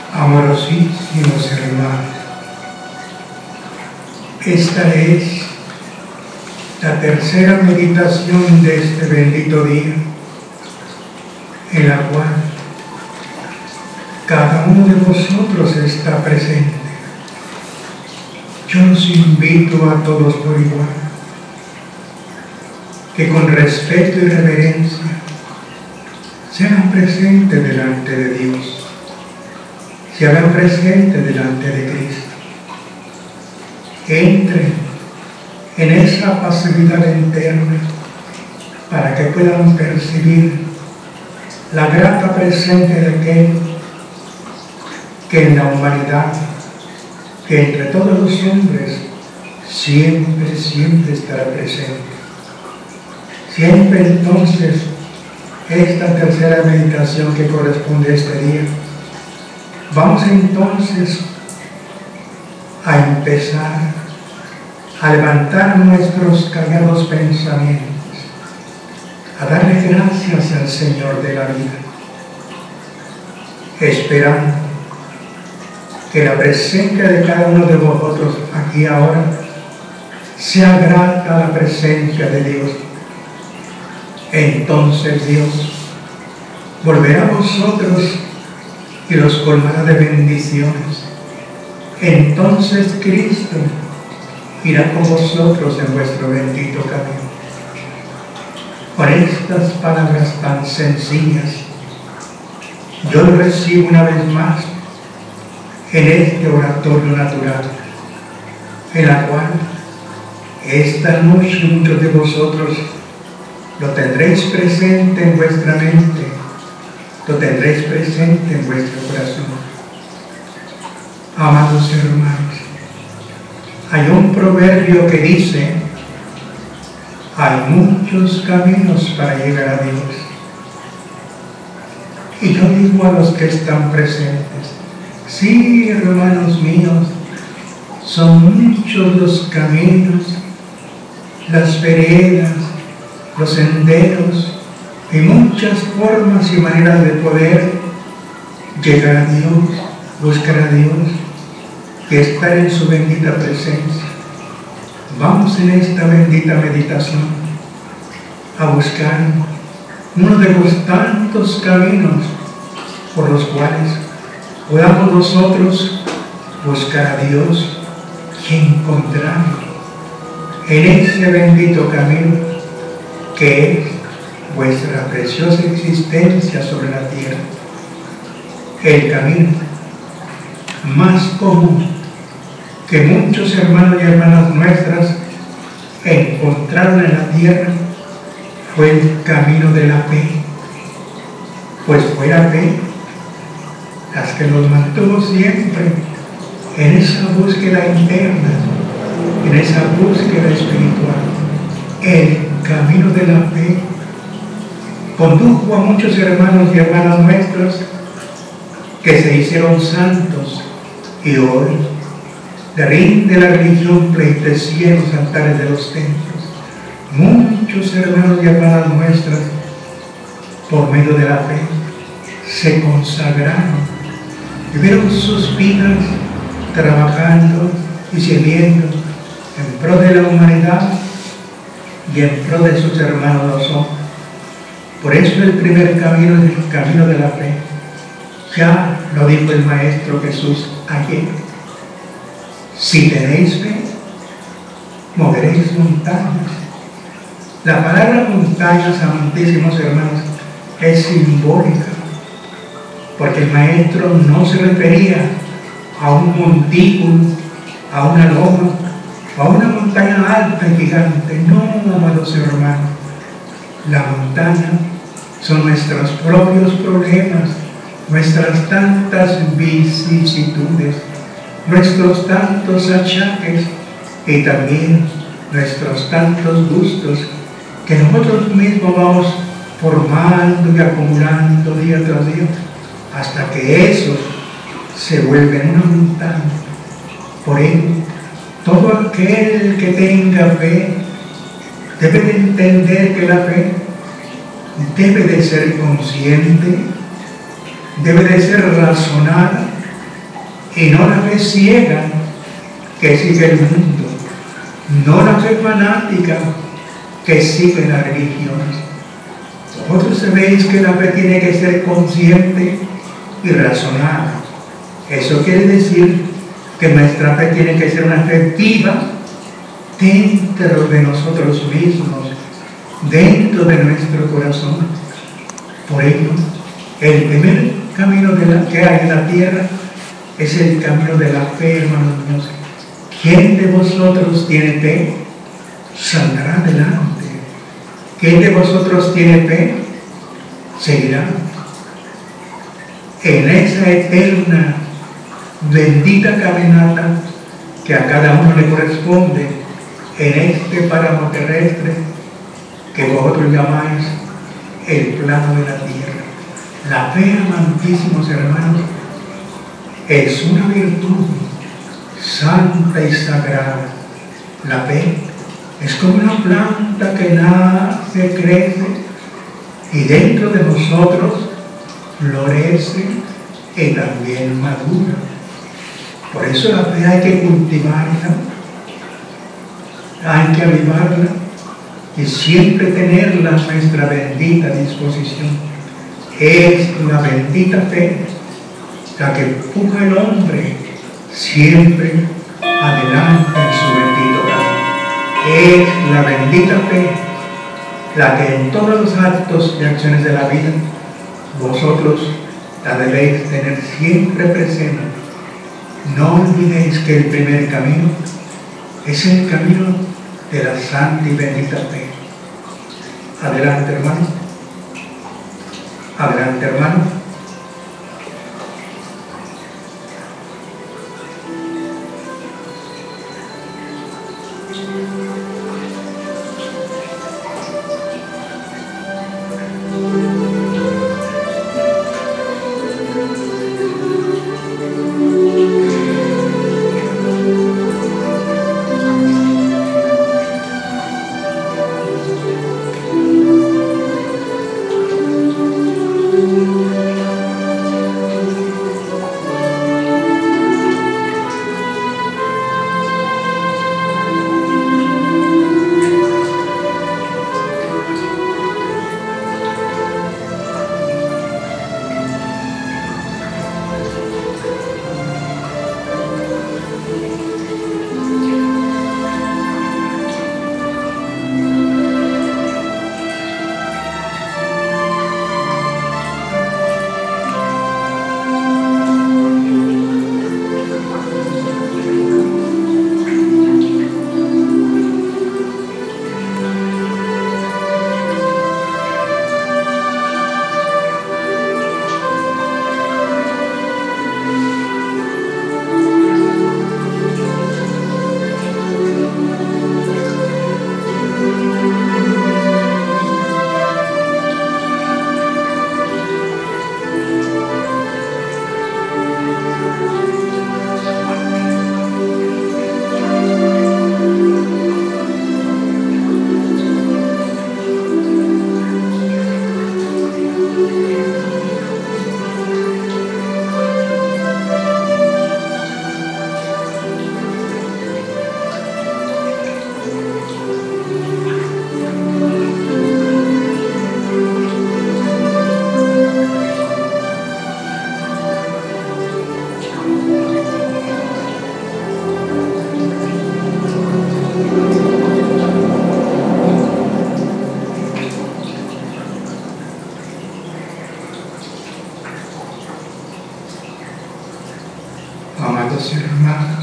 Amorosísimos hermanos, esta es la tercera meditación de este bendito día, en la cual cada uno de vosotros está presente. Yo os invito a todos por igual, que con respeto y reverencia sean presentes delante de Dios, se hagan presentes delante de Cristo. Entren en esa pasividad interna para que puedan percibir la grata presencia de aquel que en la humanidad, que entre todos los hombres siempre estará presente. Siempre entonces esta tercera meditación que corresponde a este día, vamos entonces a empezar a levantar nuestros callados pensamientos, a darle gracias al Señor de la vida, esperando que la presencia de cada uno de vosotros aquí ahora sea grata a la presencia de Dios. Entonces Dios volverá a vosotros y los colmará de bendiciones. Entonces Cristo irá con vosotros en vuestro bendito camino. Con estas palabras tan sencillas, yo recibo una vez más en este oratorio natural, en la cual esta noche muchos de vosotros lo tendréis presente en vuestra mente, lo tendréis presente en vuestro corazón. Amados hermanos, hay un proverbio que dice: hay muchos caminos para llegar a Dios. Y yo digo a los que están presentes: sí, hermanos míos, son muchos los caminos, las veredas, los senderos y muchas formas y maneras de poder llegar a Dios, buscar a Dios y estar en su bendita presencia. Vamos en esta bendita meditación a buscar uno de los tantos caminos por los cuales podamos nosotros buscar a Dios y encontrarlo en ese bendito camino que es vuestra preciosa existencia sobre la tierra. El camino más común que muchos hermanos y hermanas nuestras encontraron en la tierra fue el camino de la fe, pues fue la fe las que nos mantuvo siempre en esa búsqueda interna, en esa búsqueda espiritual. El camino de la fe condujo a muchos hermanos y hermanas nuestros que se hicieron santos y hoy le rinde la religión pleitesía en los altares de los templos. Muchos hermanos y hermanas nuestras, por medio de la fe, se consagraron, vivieron sus vidas trabajando y sirviendo en pro de la humanidad y en pro de sus hermanos los hombres. Por eso el primer camino es el camino de la fe. Ya lo dijo el Maestro Jesús ayer: si tenéis fe, moveréis montañas. La palabra montañas, amantísimos hermanos, es simbólica, porque el Maestro no se refería a un montículo, a una loma, a una montaña alta y gigante. No, amados hermanos, la montaña son nuestros propios problemas, nuestras tantas vicisitudes, nuestros tantos achaques y también nuestros tantos gustos que nosotros mismos vamos formando y acumulando día tras día, hasta que eso se vuelve en una montaña. Por ello, todo aquel que tenga fe debe de entender que la fe debe de ser consciente, debe de ser razonada y no la fe ciega que sigue el mundo, no la fe fanática que sigue la religión. Vosotros sabéis que la fe tiene que ser consciente y razonada. Eso quiere decir que nuestra fe tiene que ser una fe viva dentro de nosotros mismos, dentro de nuestro corazón. Por ello, el primer camino que hay en la tierra es el camino de la fe, hermanos míos. ¿Quién de vosotros tiene fe? Saldrá adelante. ¿Quién de vosotros tiene fe? Seguirá. En esa eterna, bendita caminata que a cada uno le corresponde en este páramo terrestre que vosotros llamáis el plano de la tierra. La fe, amantísimos hermanos, es una virtud santa y sagrada. La fe es como una planta que nace, crece y dentro de nosotros florece y también madura. Por eso la fe hay que cultivarla, hay que avivarla y siempre tenerla a nuestra bendita disposición. Es la bendita fe la que empuja al hombre siempre adelante en su bendito camino. Es la bendita fe la que en todos los actos y acciones de la vida vosotros la debéis tener siempre presente. No olvidéis que el primer camino es el camino de la santa y bendita fe. Adelante, hermano. Adelante, hermano. Amados hermanos,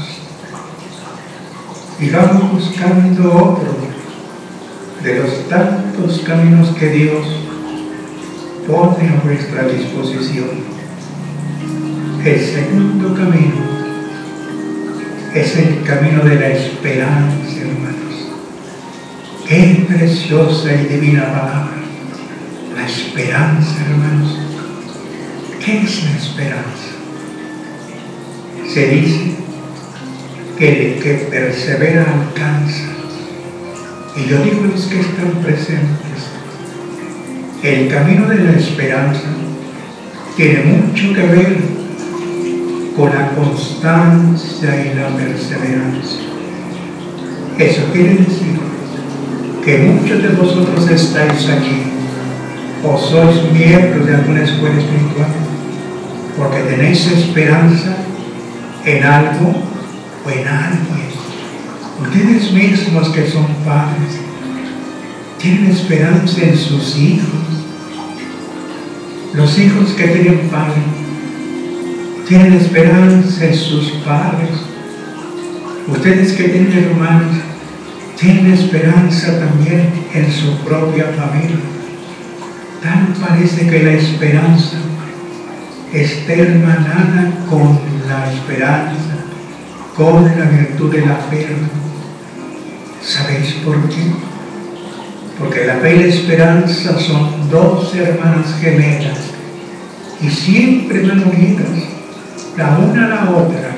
sigamos buscando otro de los tantos caminos que Dios pone a nuestra disposición. El segundo camino es el camino de la esperanza, hermanos. Qué preciosa y divina palabra, la esperanza, hermanos. ¿Qué es la esperanza? Se dice que el que persevera alcanza. Y yo digo a los que están presentes, el camino de la esperanza tiene mucho que ver con la constancia y la perseverancia. Eso quiere decir que muchos de vosotros estáis aquí o sois miembros de alguna escuela espiritual porque tenéis esperanza en algo o en alguien. Ustedes mismos que son padres tienen esperanza en sus hijos. Los hijos que tienen padres tienen esperanza en sus padres. Ustedes que tienen hermanos tienen esperanza también en su propia familia. Tal parece que la esperanza está hermanada con la esperanza, con la virtud de la fe. ¿Sabéis por qué? Porque la fe y la esperanza son dos hermanas gemelas y siempre van unidas, la una a la otra.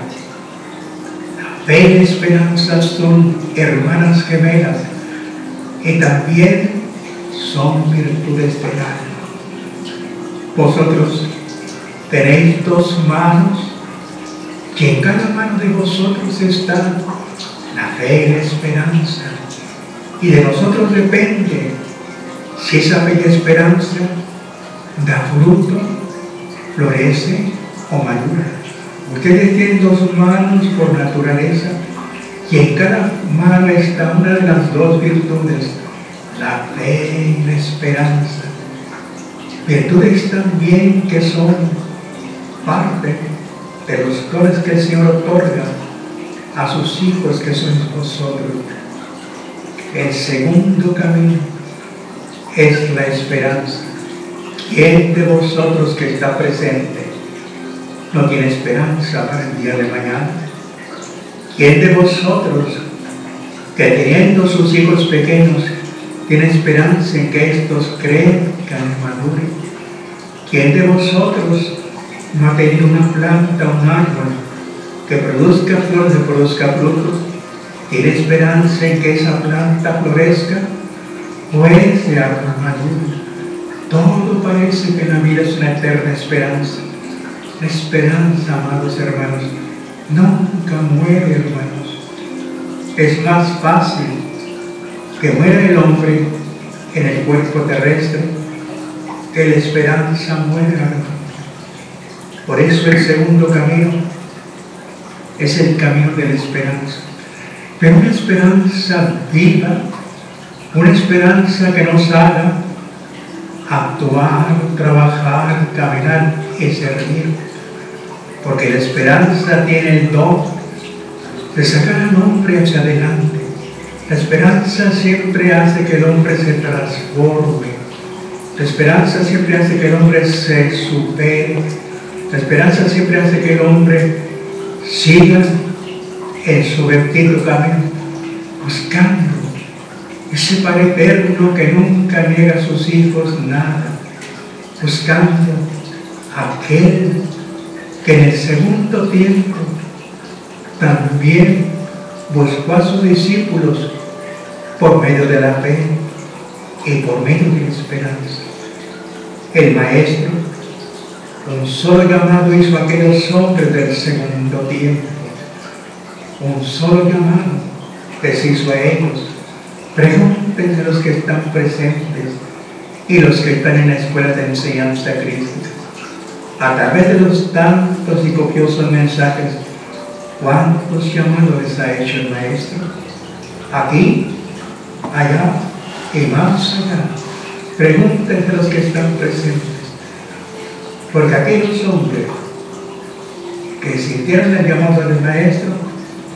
La fe y la esperanza son hermanas gemelas y también son virtudes del alma. Vosotros tenéis dos manos y en cada mano de vosotros está la fe y la esperanza. Y de nosotros depende si esa fe y esperanza da fruto, florece o madura. Ustedes tienen dos manos por naturaleza y en cada mano está una de las dos virtudes, la fe y la esperanza. Virtudes también que son parte de los dones que el Señor otorga a sus hijos que sois vosotros. El segundo camino es la esperanza. ¿Quién de vosotros que está presente no tiene esperanza para el día de mañana? ¿Quién de vosotros que teniendo sus hijos pequeños tiene esperanza en que estos crezcan y maduren? ¿Quién de vosotros no ha tenido una planta o un árbol que produzca flores, que produzca frutos? ¿Tiene esperanza en que esa planta florezca o ese árbol madure? Todo parece que la vida es una eterna esperanza. La esperanza, amados hermanos, nunca muere, hermanos. Es más fácil que muera el hombre en el cuerpo terrestre que la esperanza muera. Por eso el segundo camino es el camino de la esperanza. Pero una esperanza viva, una esperanza que nos haga actuar, trabajar, caminar y servir. Porque la esperanza tiene el don de sacar al hombre hacia adelante. La esperanza siempre hace que el hombre se transforme. La esperanza siempre hace que el hombre se supere. La esperanza siempre hace que el hombre siga en su bendito camino, buscando ese Padre eterno que nunca niega a sus hijos nada, buscando aquel que en el segundo tiempo también buscó a sus discípulos por medio de la fe y por medio de la esperanza. El Maestro, un solo llamado hizo a aquellos hombres del segundo tiempo. Un solo llamado les hizo a ellos. Pregúntense a los que están presentes y los que están en la escuela de enseñanza crística. A través de los tantos y copiosos mensajes, ¿cuántos llamados les ha hecho el Maestro? Aquí, allá y más allá. Pregúntense a los que están presentes. Porque aquellos hombres que sintieron el llamado del Maestro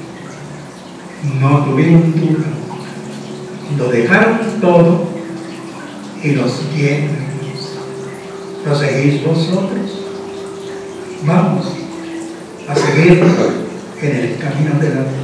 no tuvieron duda, lo dejaron todo y los siguieron. ¿Lo seguís vosotros? Vamos a seguir en el camino de la vida.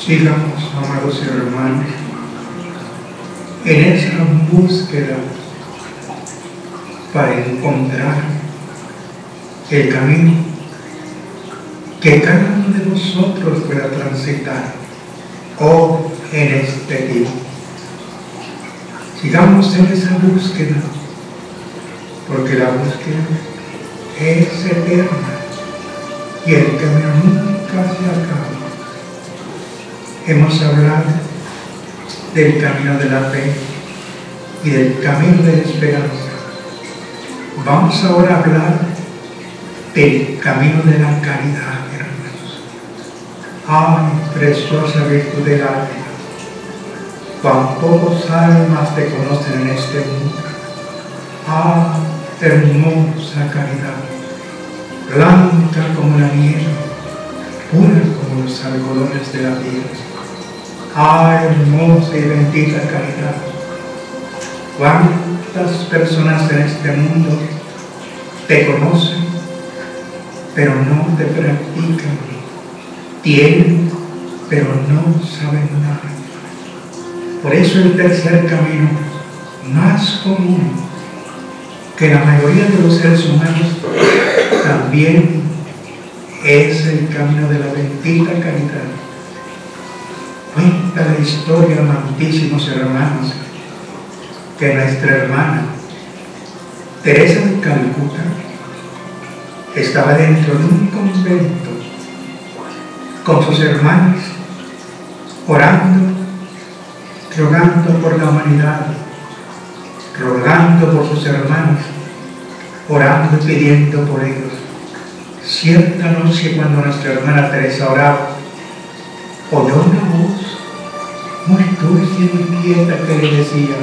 Sigamos, amados hermanos, en esa búsqueda para encontrar el camino que cada uno de nosotros pueda transitar hoy en este día. Sigamos en esa búsqueda, porque la búsqueda es eterna y el camino nunca se acaba. Hemos hablado del camino de la fe y del camino de la esperanza. Vamos ahora a hablar del camino de la caridad, hermanos. ¡Ay, preciosa virtud del alma! Cuán pocos almas te conocen en este mundo. ¡Ah, hermosa caridad! Blanca como la nieve, pura como los algodones de la tierra. ¡Ay, hermosa y bendita caridad! ¿Cuántas personas en este mundo te conocen, pero no te practican? Tienen, pero no saben nada. Por eso el tercer camino, más común que la mayoría de los seres humanos, también es el camino de la bendita caridad. Cuenta la historia, amantísimos hermanos, que nuestra hermana Teresa de Calcuta estaba dentro de un convento con sus hermanos, orando, rogando por la humanidad, rogando por sus hermanos, orando y pidiendo por ellos. Cierta noche, cuando nuestra hermana Teresa oraba, oyó una voz muy dulce y muy quieta que le decía: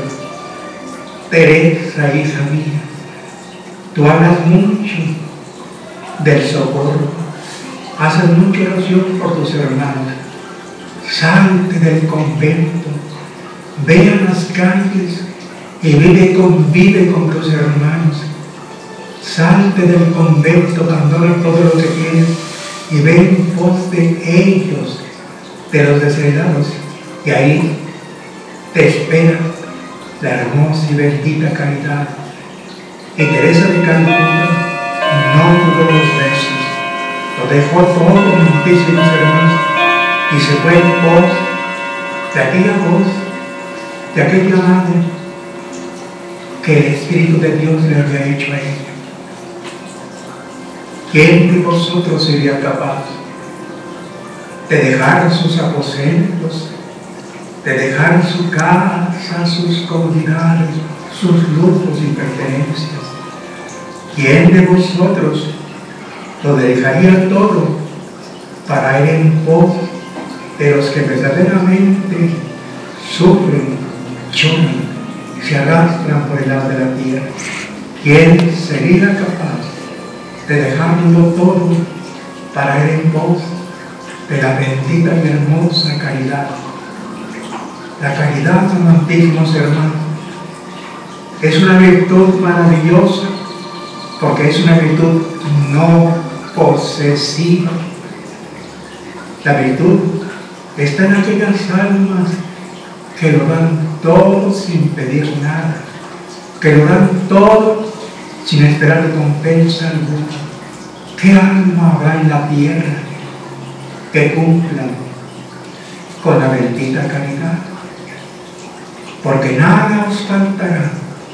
Teresa, hija mía, tú hablas mucho del socorro, haces mucha oración por tus hermanos. Salte del convento, ve a las calles y convive con tus hermanos. Salte del convento, abandona todo lo que tienes y ve en pos de ellos, de los desheredados, y ahí te espera la hermosa y bendita caridad. Y Teresa de Calcuta no dudó 2 veces, lo dejó todo, muchísimos hermanos, y se fue en pos de aquella voz, de aquella madre que el Espíritu de Dios le había hecho a ella. ¿Quién de vosotros sería capaz de dejar sus aposentos, de dejar su casa, sus comodidades, sus lujos y pertenencias? ¿Quién de vosotros lo dejaría todo para ir en pos de los que verdaderamente sufren, lloran, se arrastran por el lado de la tierra? ¿Quién sería capaz de dejarlo todo para ir en pos de la bendita y hermosa caridad? La caridad, amantísimos hermanos, es una virtud maravillosa, porque es una virtud no posesiva. La virtud está en aquellas almas que lo dan todo sin pedir nada, que lo dan todo sin esperar recompensa alguna. ¿Qué alma habrá en la tierra que cumplan con la bendita caridad? Porque nada os faltará,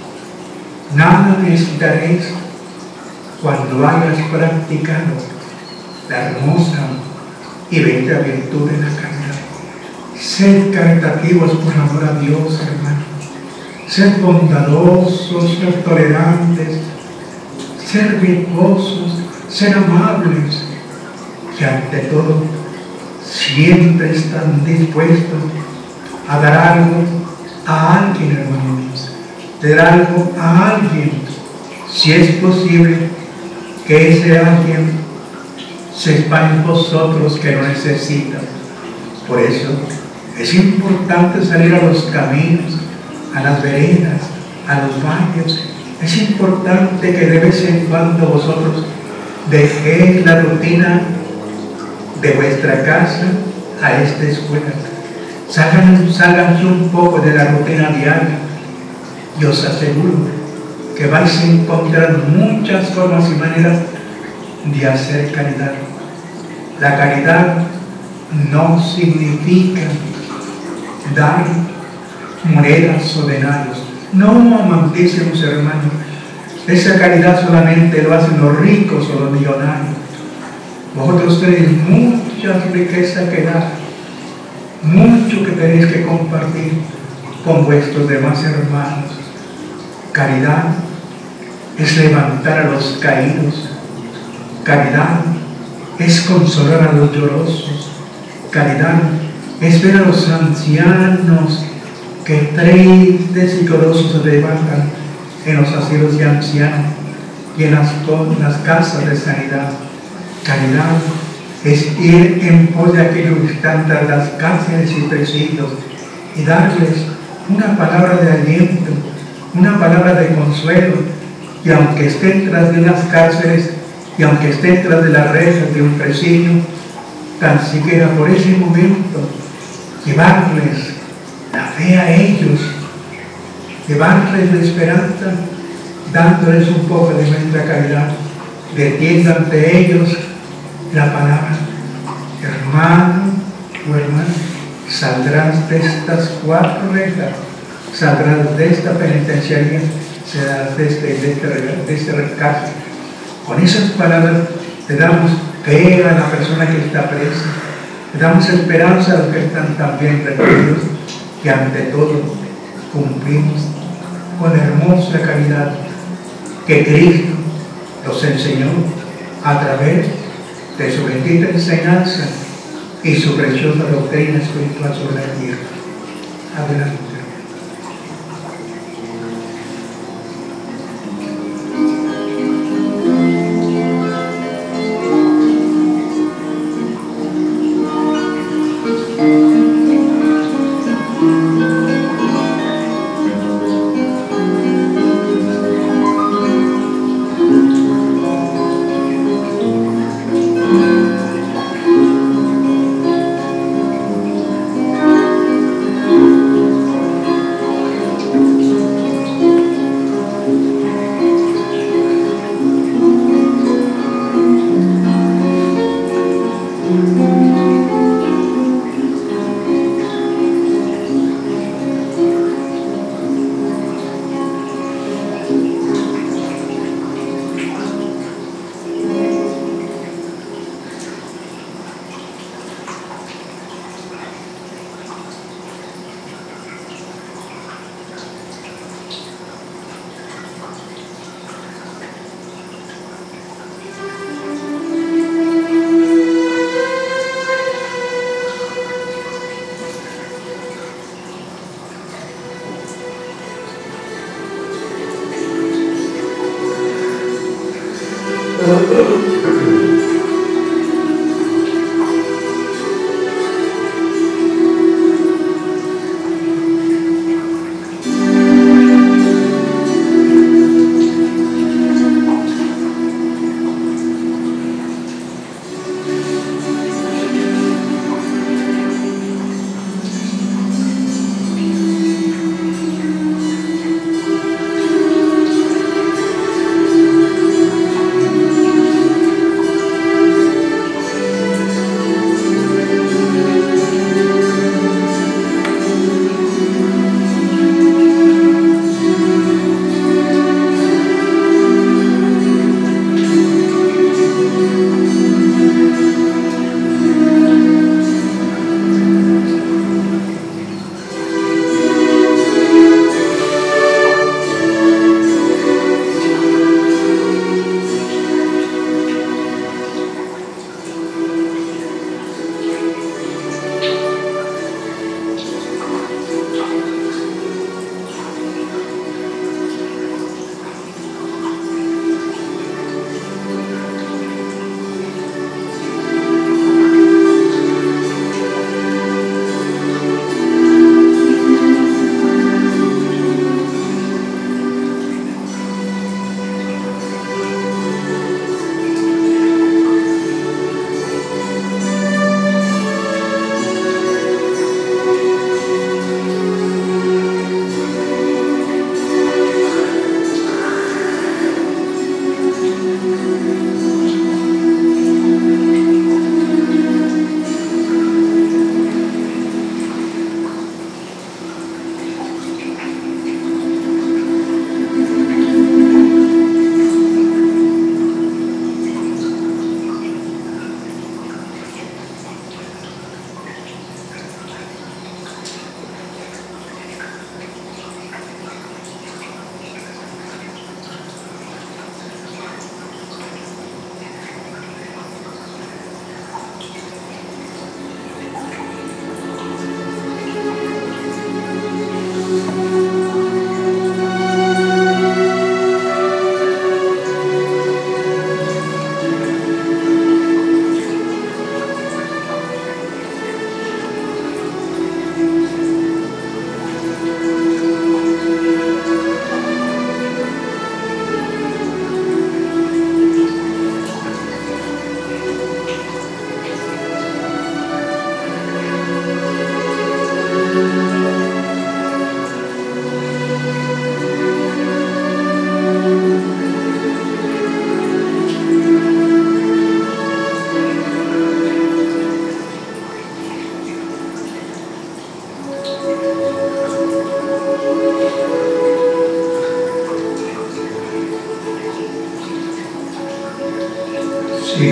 nada necesitaréis cuando hayas practicado la hermosa y bella virtud de la caridad. Sed caritativos por amor a Dios, hermanos. Sed bondadosos, sed tolerantes, ser virtuosos, ser amables, que ante todo siempre están dispuestos a dar algo a alguien, hermanos, de dar algo a alguien, si es posible que ese alguien sepa en vosotros que lo necesitan. Por eso es importante salir a los caminos, a las veredas, a los valles. Es importante que de vez en cuando vosotros dejéis la rutina de vuestra casa a esta escuela. Sálganse un poco de la rutina diaria y os aseguro que vais a encontrar muchas formas y maneras de hacer caridad. La caridad no significa dar monedas o denarios. No, amantísimos hermanos, esa caridad solamente lo hacen los ricos o los millonarios. Vosotros tenéis mucha riqueza que dar, mucho que tenéis que compartir con vuestros demás hermanos. Caridad es levantar a los caídos. Caridad es consolar a los llorosos. Caridad es ver a los ancianos que tristes y llorosos se levantan en los asilos de ancianos y en las casas de sanidad. Caridad es ir en pos de aquellos que están tras las cárceles y presidios y darles una palabra de aliento, una palabra de consuelo, y aunque estén tras de las cárceles y aunque estén tras de las rejas de un presidio, tan siquiera por ese momento llevarles la fe a ellos, llevarles la esperanza, dándoles un poco de nuestra caridad, vertiendo ante ellos la palabra: hermano o hermana, saldrás de estas 4 rejas, saldrás de esta penitenciaria, serás de este recárcel. Con esas palabras le damos fe a la persona que está presa, le damos esperanza a los que están también retenidos, y ante todo cumplimos con la hermosa caridad que Cristo nos enseñó a través de su bendita enseñanza y su preciosa doctrina espiritual sobre la tierra. Adelante.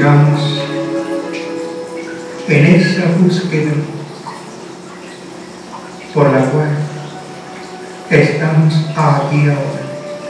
sigamos en esa búsqueda por la cual estamos aquí ahora.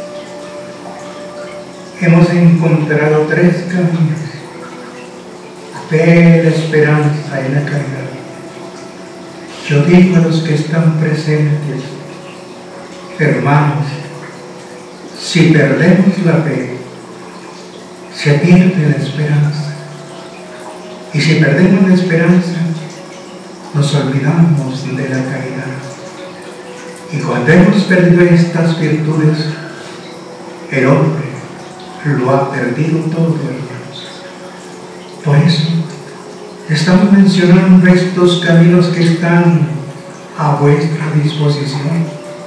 Hemos encontrado 3 caminos: la fe, la esperanza y la caridad. Yo digo a los que están presentes, hermanos, si perdemos la fe, se pierde la esperanza. Y si perdemos la esperanza, nos olvidamos de la caridad. Y cuando hemos perdido estas virtudes, el hombre lo ha perdido todo, hermanos. Por eso estamos mencionando estos caminos que están a vuestra disposición.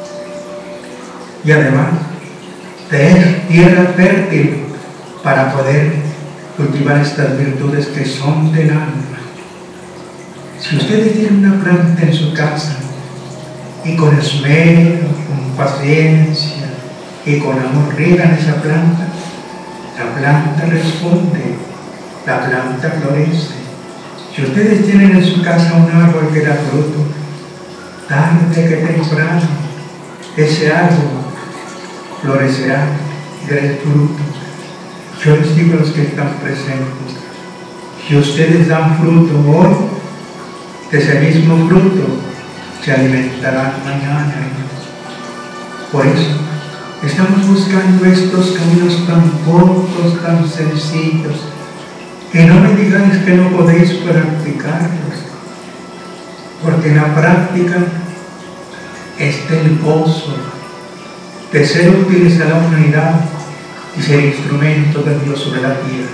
Y además, tener tierra fértil para poder cultivar estas virtudes que son del alma. Si ustedes tienen una planta en su casa y con esmero, con paciencia y con amor riegan esa planta, la planta responde, la planta florece. Si ustedes tienen en su casa un árbol que da fruto, tarde que temprano, ese árbol florecerá y dará fruto. Yo les digo a los que están presentes, si ustedes dan fruto hoy, de ese mismo fruto se alimentarán mañana. Por eso estamos buscando estos caminos tan cortos, tan sencillos, que no me digáis que no podéis practicarlos, porque en la práctica está el gozo de ser útiles a la humanidad y ser instrumento de Dios sobre la tierra.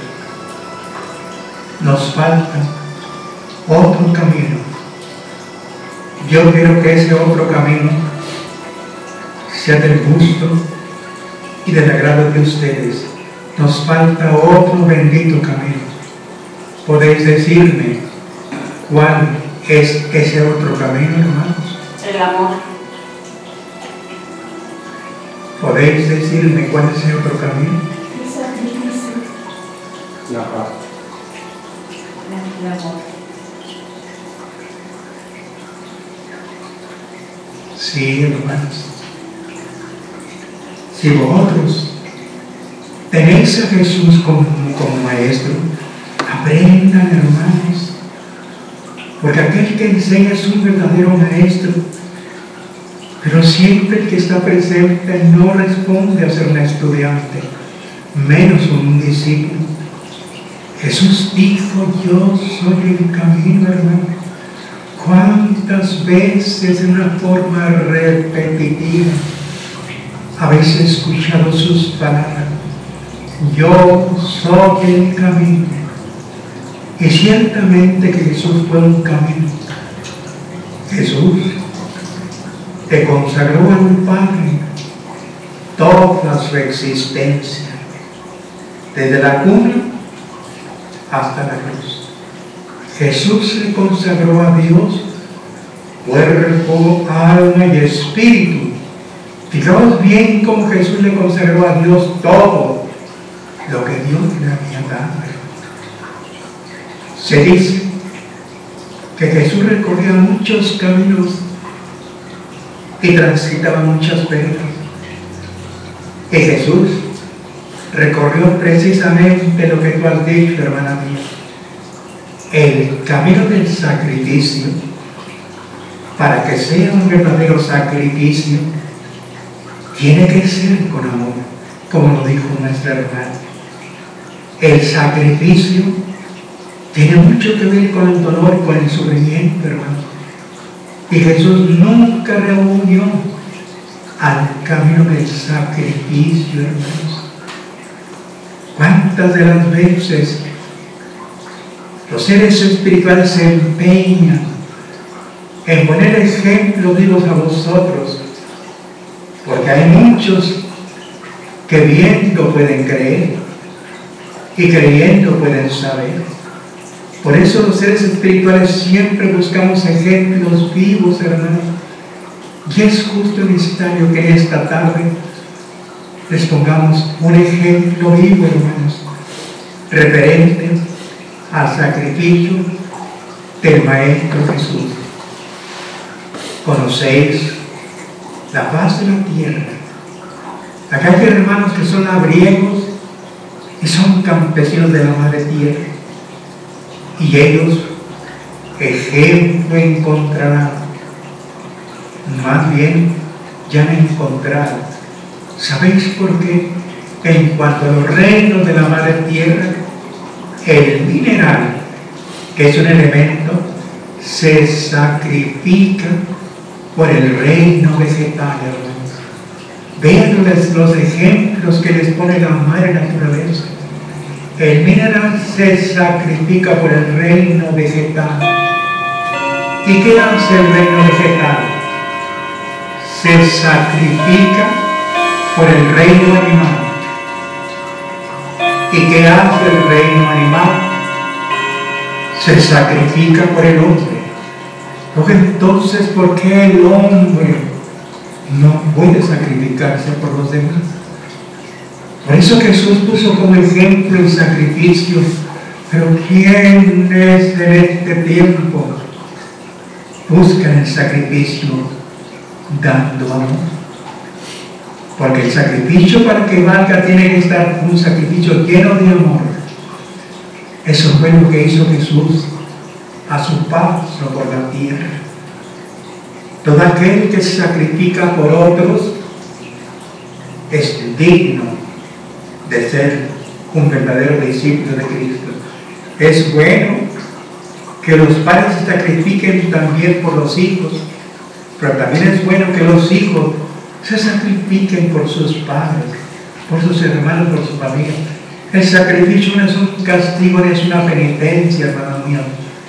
Nos falta otro camino. Yo quiero que ese otro camino sea del gusto y del agrado de ustedes. Nos falta otro bendito camino. ¿Podéis decirme cuál es ese otro camino, hermanos? El amor. ¿Podéis decirme cuál es ese otro camino? El sacrificio. La paz. El amor. Sí, hermanos. Si vosotros tenéis a Jesús como maestro, aprendan, hermanos, porque aquel que enseña es un verdadero maestro, pero siempre el que está presente no responde a ser un estudiante, menos un discípulo. Jesús dijo: yo soy el camino, hermano. ¿Cuántas veces de una forma repetitiva habéis escuchado sus palabras? Yo soy el camino. Y ciertamente que Jesús fue un camino. Jesús te consagró al Padre toda su existencia, desde la cuna hasta la cruz. Jesús le consagró a Dios cuerpo, alma y espíritu. Fijaos bien cómo Jesús le consagró a Dios todo lo que Dios le había dado. Se dice que Jesús recorría muchos caminos y transitaba muchas veredas. Y Jesús recorrió precisamente lo que tú has dicho, hermana mía, el camino del sacrificio. Para que sea un verdadero sacrificio, tiene que ser con amor, como lo dijo nuestra hermana. El sacrificio tiene mucho que ver con el dolor, con el sufrimiento, hermano. Y Jesús nunca reunió al camino del sacrificio, hermanos. ¿Cuántas de las veces los seres espirituales se empeñan en poner ejemplos vivos a vosotros? Porque hay muchos que viendo pueden creer y creyendo pueden saber. Por eso los seres espirituales siempre buscamos ejemplos vivos, hermanos. Y es justo necesario que en esta tarde les pongamos un ejemplo vivo, hermanos, referente al sacrificio del Maestro Jesús. Conocéis la faz de la tierra. Acá hay hermanos que son labriegos y son campesinos de la madre tierra. Y ellos ejemplo encontrarán. Más bien, ya han encontrado. ¿Sabéis por qué? En cuanto a los reinos de la madre tierra, el mineral, que es un elemento, se sacrifica por el reino vegetal, hermanos. Vean los ejemplos que les pone la madre naturaleza. El mineral se sacrifica por el reino vegetal. ¿Y qué hace el reino vegetal? Se sacrifica por el reino animal. ¿Y qué hace el reino animal? Se sacrifica por el hombre. Entonces, ¿por qué el hombre no puede sacrificarse por los demás? Por eso Jesús puso como ejemplo el sacrificio. Pero ¿quién es en este tiempo? Buscan el sacrificio dando amor. Porque el sacrificio para que valga tiene que estar un sacrificio lleno de amor. Eso fue lo que hizo Jesús a su paso por la tierra. Todo aquel que se sacrifica por otros es digno de ser un verdadero discípulo de Cristo. Es bueno que los padres se sacrifiquen también por los hijos, pero también es bueno que los hijos se sacrifiquen por sus padres, por sus hermanos, por su familia. El sacrificio no es un castigo ni es una penitencia, hermano mío.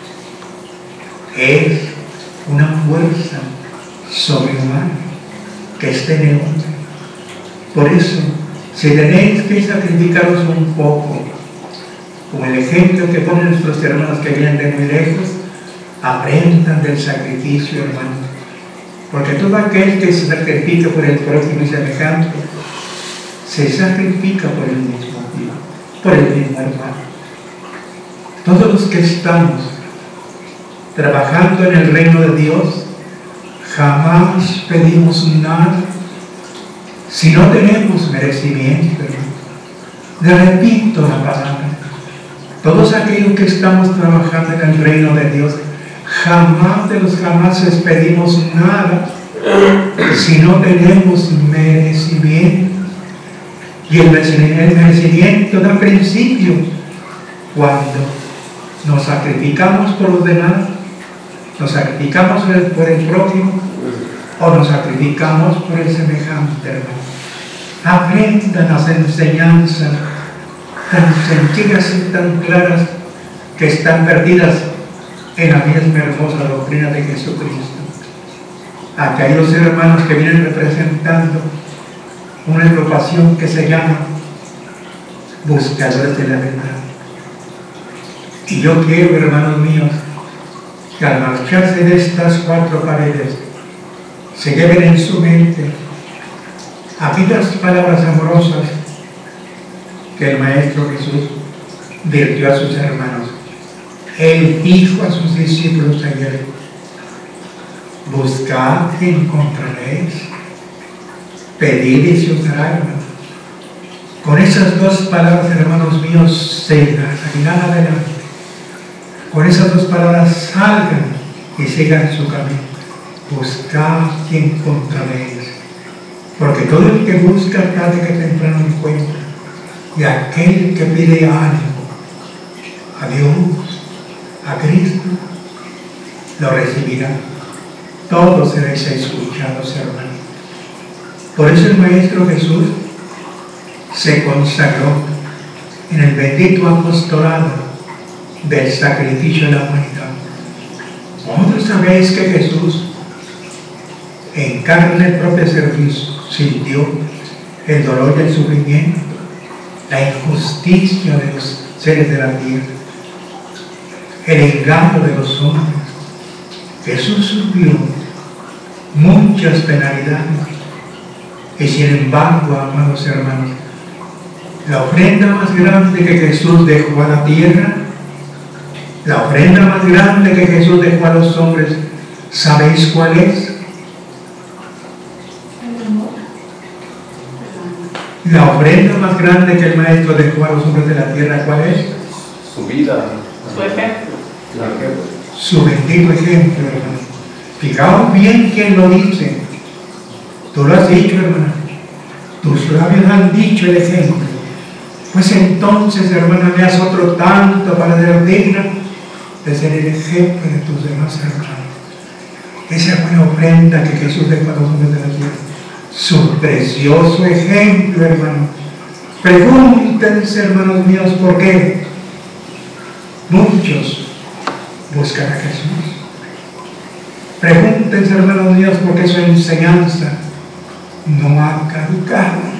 Es una fuerza sobrehumana que está en el hombre. Por eso, si tenéis que sacrificaros un poco, como el ejemplo que ponen nuestros hermanos que vienen de muy lejos, aprendan del sacrificio, hermanos. Porque todo aquel que se sacrifica por el prójimo y semejante, se sacrifica por el mismo Dios, por el mismo hermano. Todos los que estamos trabajando en el reino de Dios, jamás pedimos nada si no tenemos merecimiento. Le repito la palabra. Todos aquellos que estamos trabajando en el reino de Dios, jamás de los jamases pedimos nada si no tenemos merecimiento. Y el merecimiento da principio cuando nos sacrificamos por los demás, nos sacrificamos por el prójimo o nos sacrificamos por el semejante, hermano. Aprendan las enseñanzas tan sencillas y tan claras que están perdidas en la misma hermosa doctrina de Jesucristo. Aquí hay dos hermanos que vienen representando una agrupación que se llama Buscadores de la Verdad. Y yo quiero, hermanos míos, que al marcharse de estas cuatro paredes se lleven en su mente aquellas palabras amorosas que el Maestro Jesús dirigió a sus hermanos. Él dijo a sus discípulos ayer: buscad y encontraréis, pedid y se os dará. Con esas dos palabras, hermanos míos, seguirán adelante. Con esas dos palabras salgan y sigan su camino. Buscad y encontraréis. Porque todo el que busca tarde que temprano encuentra. Y aquel que pide ánimo a Dios, a Cristo, lo recibirá. Todos seréis escuchados, hermanos. Por eso el Maestro Jesús se consagró en el bendito apostolado del sacrificio de la humanidad. Vosotros sabéis que Jesús, en carne propia servicio, sintió el dolor y el sufrimiento, la injusticia de los seres de la tierra, el engaño de los hombres. Jesús sufrió muchas penalidades. Y sin embargo, amados hermanos, la ofrenda más grande que Jesús dejó a la tierra La ofrenda más grande que Jesús dejó a los hombres, ¿sabéis cuál es? La ofrenda más grande que el Maestro dejó a los hombres de la tierra, ¿cuál es? Su vida. Su ejemplo. Su bendito ejemplo, hermano. Fijaos bien quién lo dice. Tú lo has dicho, hermano. Tus labios han dicho el ejemplo. Pues entonces, hermana, me haz otro tanto para ser digna de ser el ejemplo de tus demás hermanos. Esa fue la ofrenda que Jesús dejó a los hombres de la tierra. Su precioso ejemplo, hermano. Pregúntense, hermanos míos, ¿por qué muchos buscan a Jesús? Pregúntense, hermanos míos, por qué su enseñanza no ha caducado.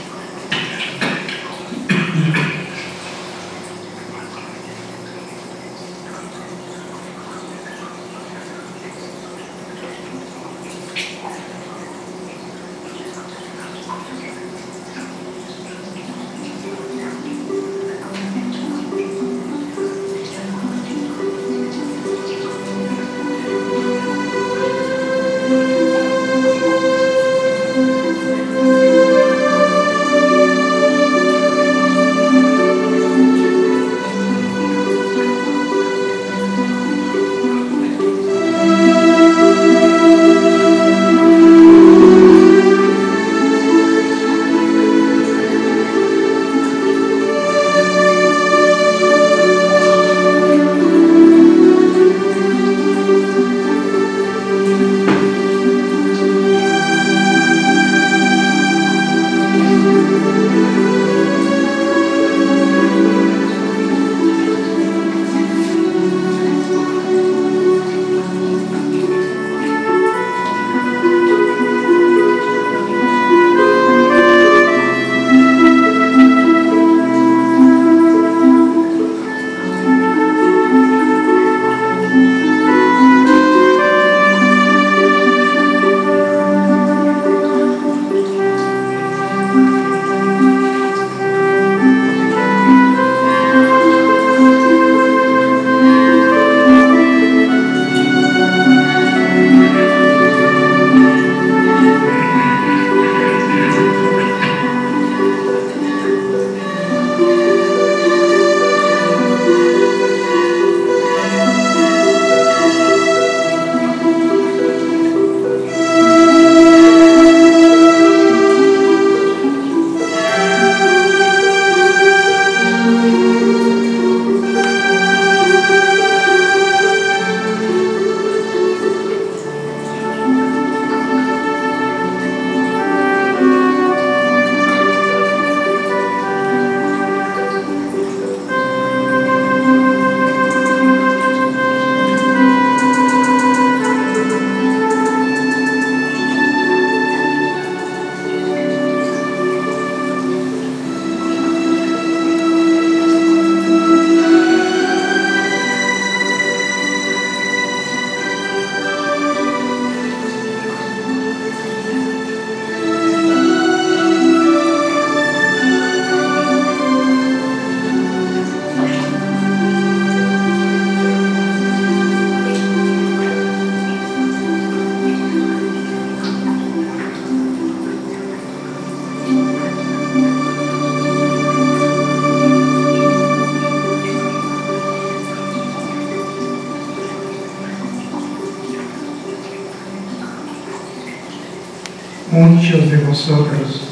Muchos de vosotros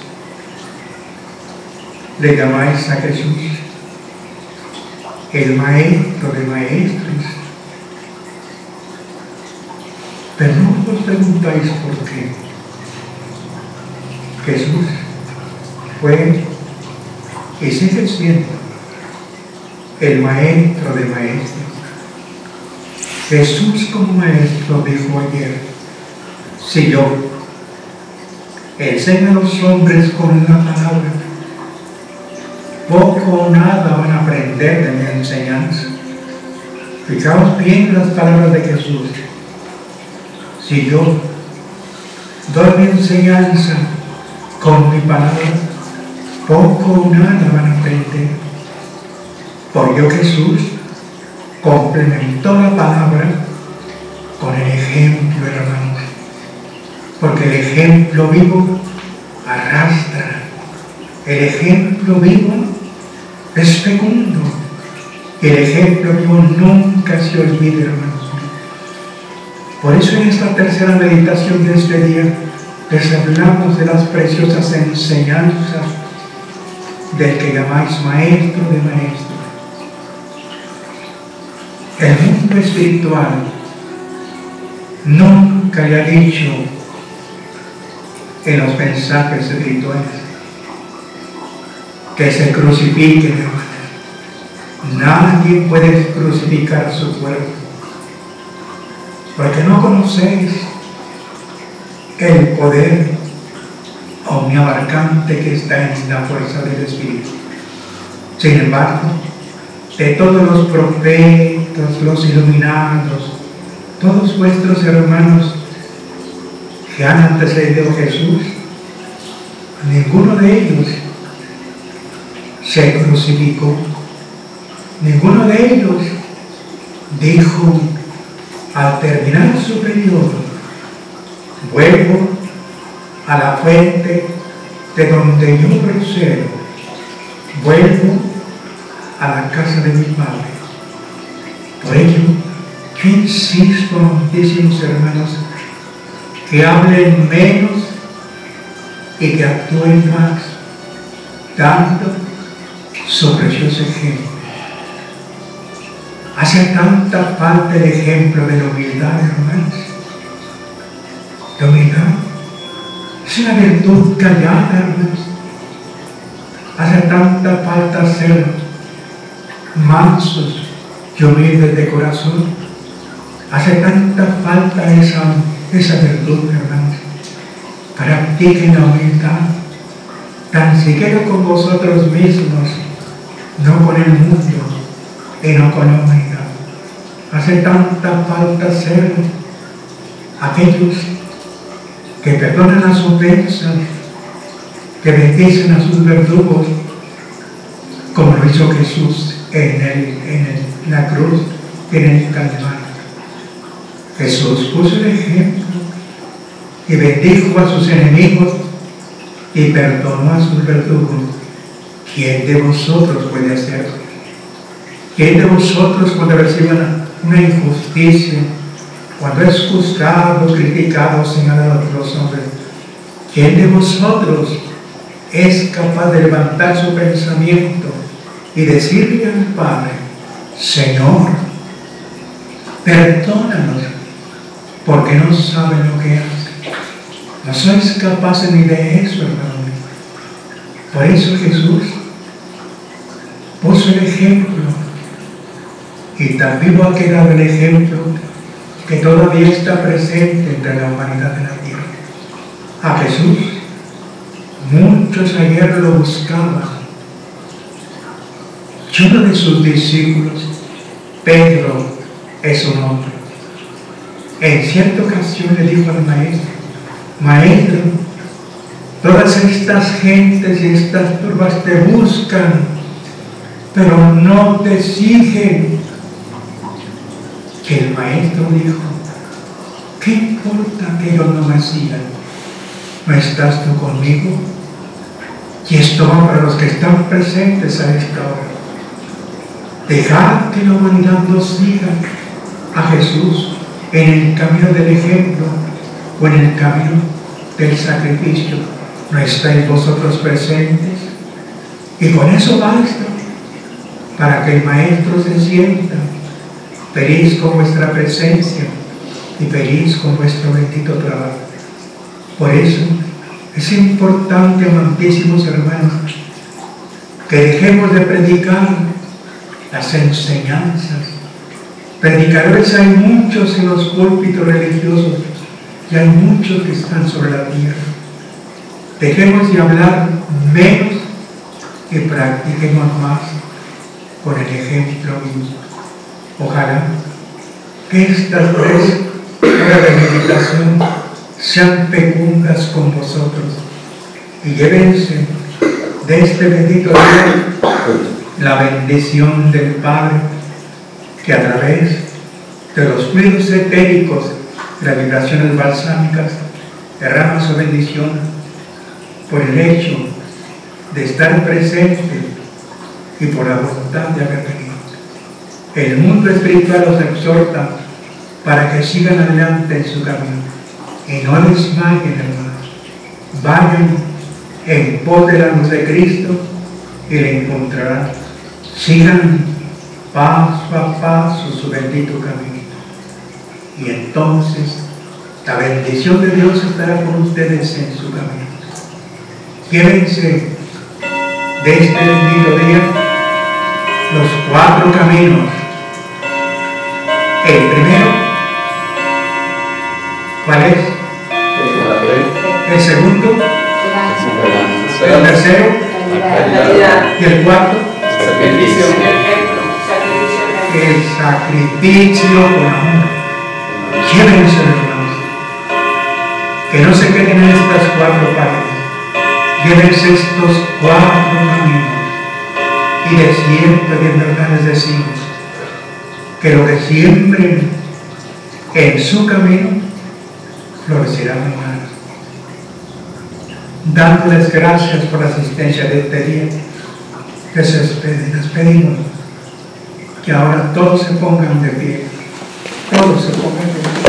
le llamáis a Jesús el Maestro de maestros, pero no os preguntáis por qué. Jesús fue y sigue siendo el Maestro de maestros. Jesús como Maestro dijo ayer: si yo enseño a los hombres con la palabra, poco o nada van a aprender de mi enseñanza. Fijaos bien las palabras de Jesús. Si yo doy mi enseñanza con mi palabra, poco o nada van a aprender. Porque yo, Jesús, complementó la palabra con el ejemplo, hermanos, porque el ejemplo vivo arrastra, el ejemplo vivo es fecundo, y el ejemplo vivo nunca se olvida, hermanos. Por eso en esta tercera meditación de este día les hablamos de las preciosas enseñanzas del que llamáis maestro de maestros. El mundo espiritual nunca le ha dicho en los mensajes espirituales que se crucifiquen, hermanos. Nadie puede crucificar su cuerpo, porque no conocéis el poder omniabarcante que está en la fuerza del Espíritu. Sin embargo, de todos los profetas, los iluminados, todos vuestros hermanos que han antecedido a Jesús, ninguno de ellos se crucificó. Ninguno de ellos dijo al terminar su periodo: vuelvo a la fuente de donde yo procedo, vuelvo a la casa de mi Padre. Por ello, yo insisto, amantísimos hermanos, que hablen menos y que actúen más, dando su precioso ejemplo. Hace tanta falta el ejemplo de la humildad, hermanos. La humildad es una virtud callada, hermanos. Hace tanta falta ser mansos y humildes de corazón. Hace tanta falta esa virtud, hermanos. Practiquen la humildad, tan siquiera con vosotros mismos, no con el mundo y no con la humanidad. Hace tanta falta ser aquellos que perdonan las ofensas, que bendicen a sus verdugos, como lo hizo Jesús en la cruz y en el Calvario. Jesús puso el ejemplo y bendijo a sus enemigos y perdonó a sus verdugos. ¿Quién de vosotros puede hacerlo? ¿Quién de vosotros cuando recibe una injusticia, cuando es juzgado, criticado, señalado por los hombres, quién de vosotros es capaz de levantar su pensamiento y decirle al Padre: Señor, perdónanos, porque no saben lo que hacen? No sois capaces ni de eso, hermano. Por eso Jesús puso el ejemplo, y tan vivo ha quedado el ejemplo que todavía está presente entre la humanidad de la tierra. A Jesús muchos ayer lo buscaban, y uno de sus discípulos, Pedro, es su nombre. En cierta ocasión le dijo al maestro: Maestro, todas estas gentes y estas turbas te buscan, pero no te siguen. Que el maestro dijo: ¿qué importa que ellos no me sigan? ¿No estás tú conmigo? Y esto va para los que están presentes a esta hora. Dejad que la humanidad no siga a Jesús en el camino del ejemplo o en el camino del sacrificio. ¿No estáis vosotros presentes? Y con eso basta para que el Maestro se sienta feliz con vuestra presencia y feliz con vuestro bendito trabajo. Por eso es importante, amantísimos hermanos, que dejemos de predicar las enseñanzas. Predicadores hay muchos en los púlpitos religiosos y hay muchos que están sobre la tierra. Dejemos de hablar menos y practiquemos más con el ejemplo mismo. Ojalá que estas 3 horas de meditación sean fecundas con vosotros y llévense de este bendito día la bendición del Padre, que a través de los fluidos etéricos de las vibraciones balsámicas derrama su bendición por el hecho de estar presente y por la voluntad de haber venido. El mundo espiritual los exhorta para que sigan adelante en su camino y no desmayen, hermanos. Vayan en pos de la luz de Cristo y le encontrarán. Sigan paso a paso su bendito camino. Y entonces la bendición de Dios estará con ustedes en su camino. Llévense de este bendito día los 4 caminos. El primero, ¿cuál es? El segundo, el tercero, y el cuarto, el sacrificio por amor. Llévense, hermanos, que no se queden en estas 4 paredes. Llévense estos 4 caminos. Y de cierto y en verdad les decimos que lo que siembren en su camino florecerá mañana. Dándoles gracias por la asistencia de este día, les pedimos que ahora todos se pongan de pie. Todos se pongan de pie.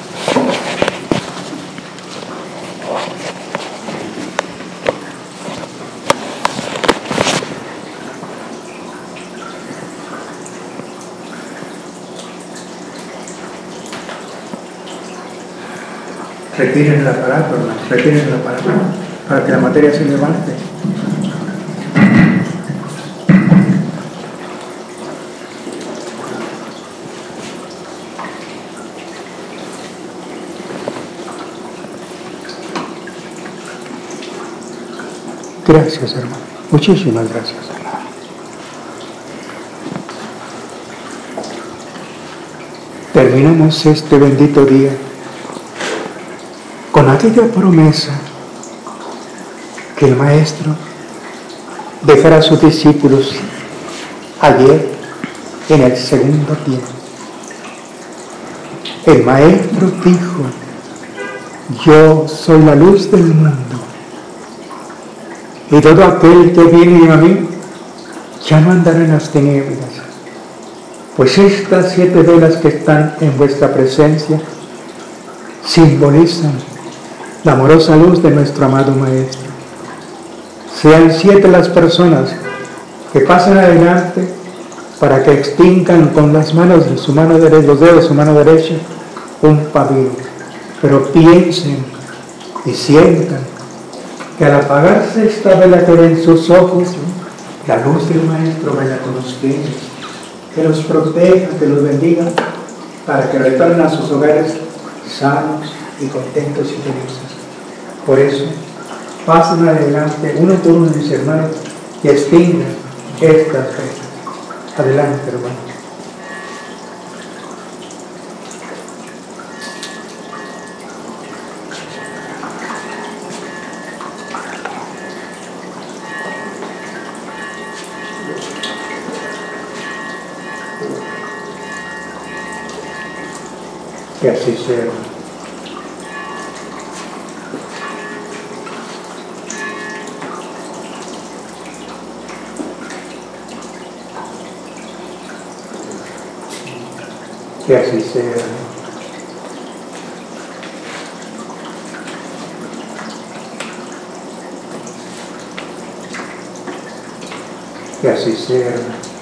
Retiren el aparato, hermanos, retiren el aparato para que la materia se levante. Gracias, hermano. Muchísimas gracias, hermano. Terminamos este bendito día con aquella promesa que el Maestro dejará a sus discípulos ayer en el segundo tiempo. El Maestro dijo: yo soy la luz del mundo, y todo aquel que viene a mí ya no andará en las tinieblas, pues estas 7 velas que están en vuestra presencia simbolizan la amorosa luz de nuestro amado Maestro. Sean 7 las personas que pasen adelante para que extingan con las manos de su mano derecha, los dedos de su mano derecha, un pabilo. Pero piensen y sientan que al apagarse esta vela que ven sus ojos, la luz del Maestro vaya con ustedes, que los proteja, que los bendiga, para que retornen a sus hogares sanos y contentos y felices. Por eso, pasen adelante uno por uno, mis hermanos, y extingan estas velas. Adelante, hermanos. Que así sea. Que así sea. Que así sea.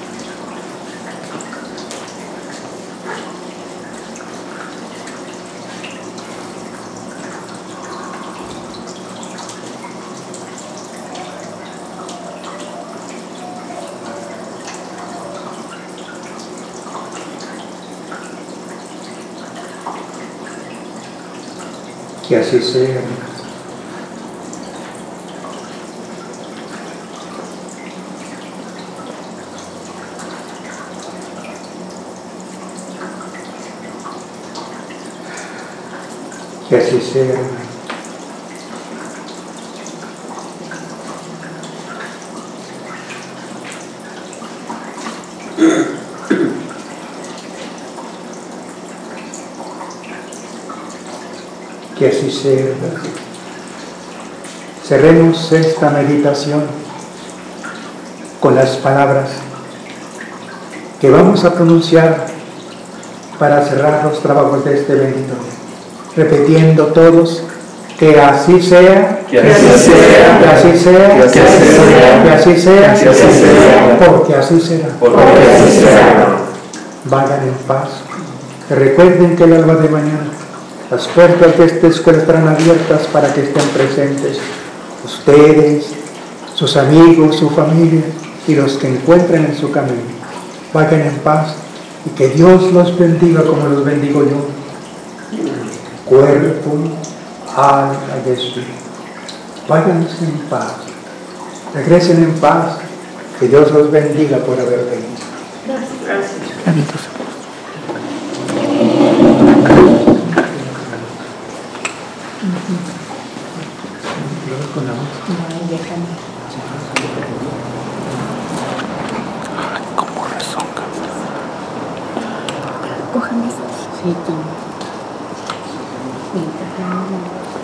Que así sea. Que así sea. Que así sea. Cerremos esta meditación con las palabras que vamos a pronunciar para cerrar los trabajos de este bendito día. Repitiendo todos, que así sea, Que así sea, que así sea, que así sea, que así sea, que así sea, porque así será. porque así sea. Vayan en paz. Recuerden que el alba de mañana, las puertas de esta escuela estarán abiertas para que estén presentes ustedes, sus amigos, su familia y los que encuentren en su camino. Vayan en paz y que Dios los bendiga como los bendigo yo. Cuerpo, alma y espíritu. Vayan en paz. Regresen en paz. Que Dios los bendiga por haber venido. Gracias. ¿Cómo rezonga? Cójame. Sí, tú. Mientras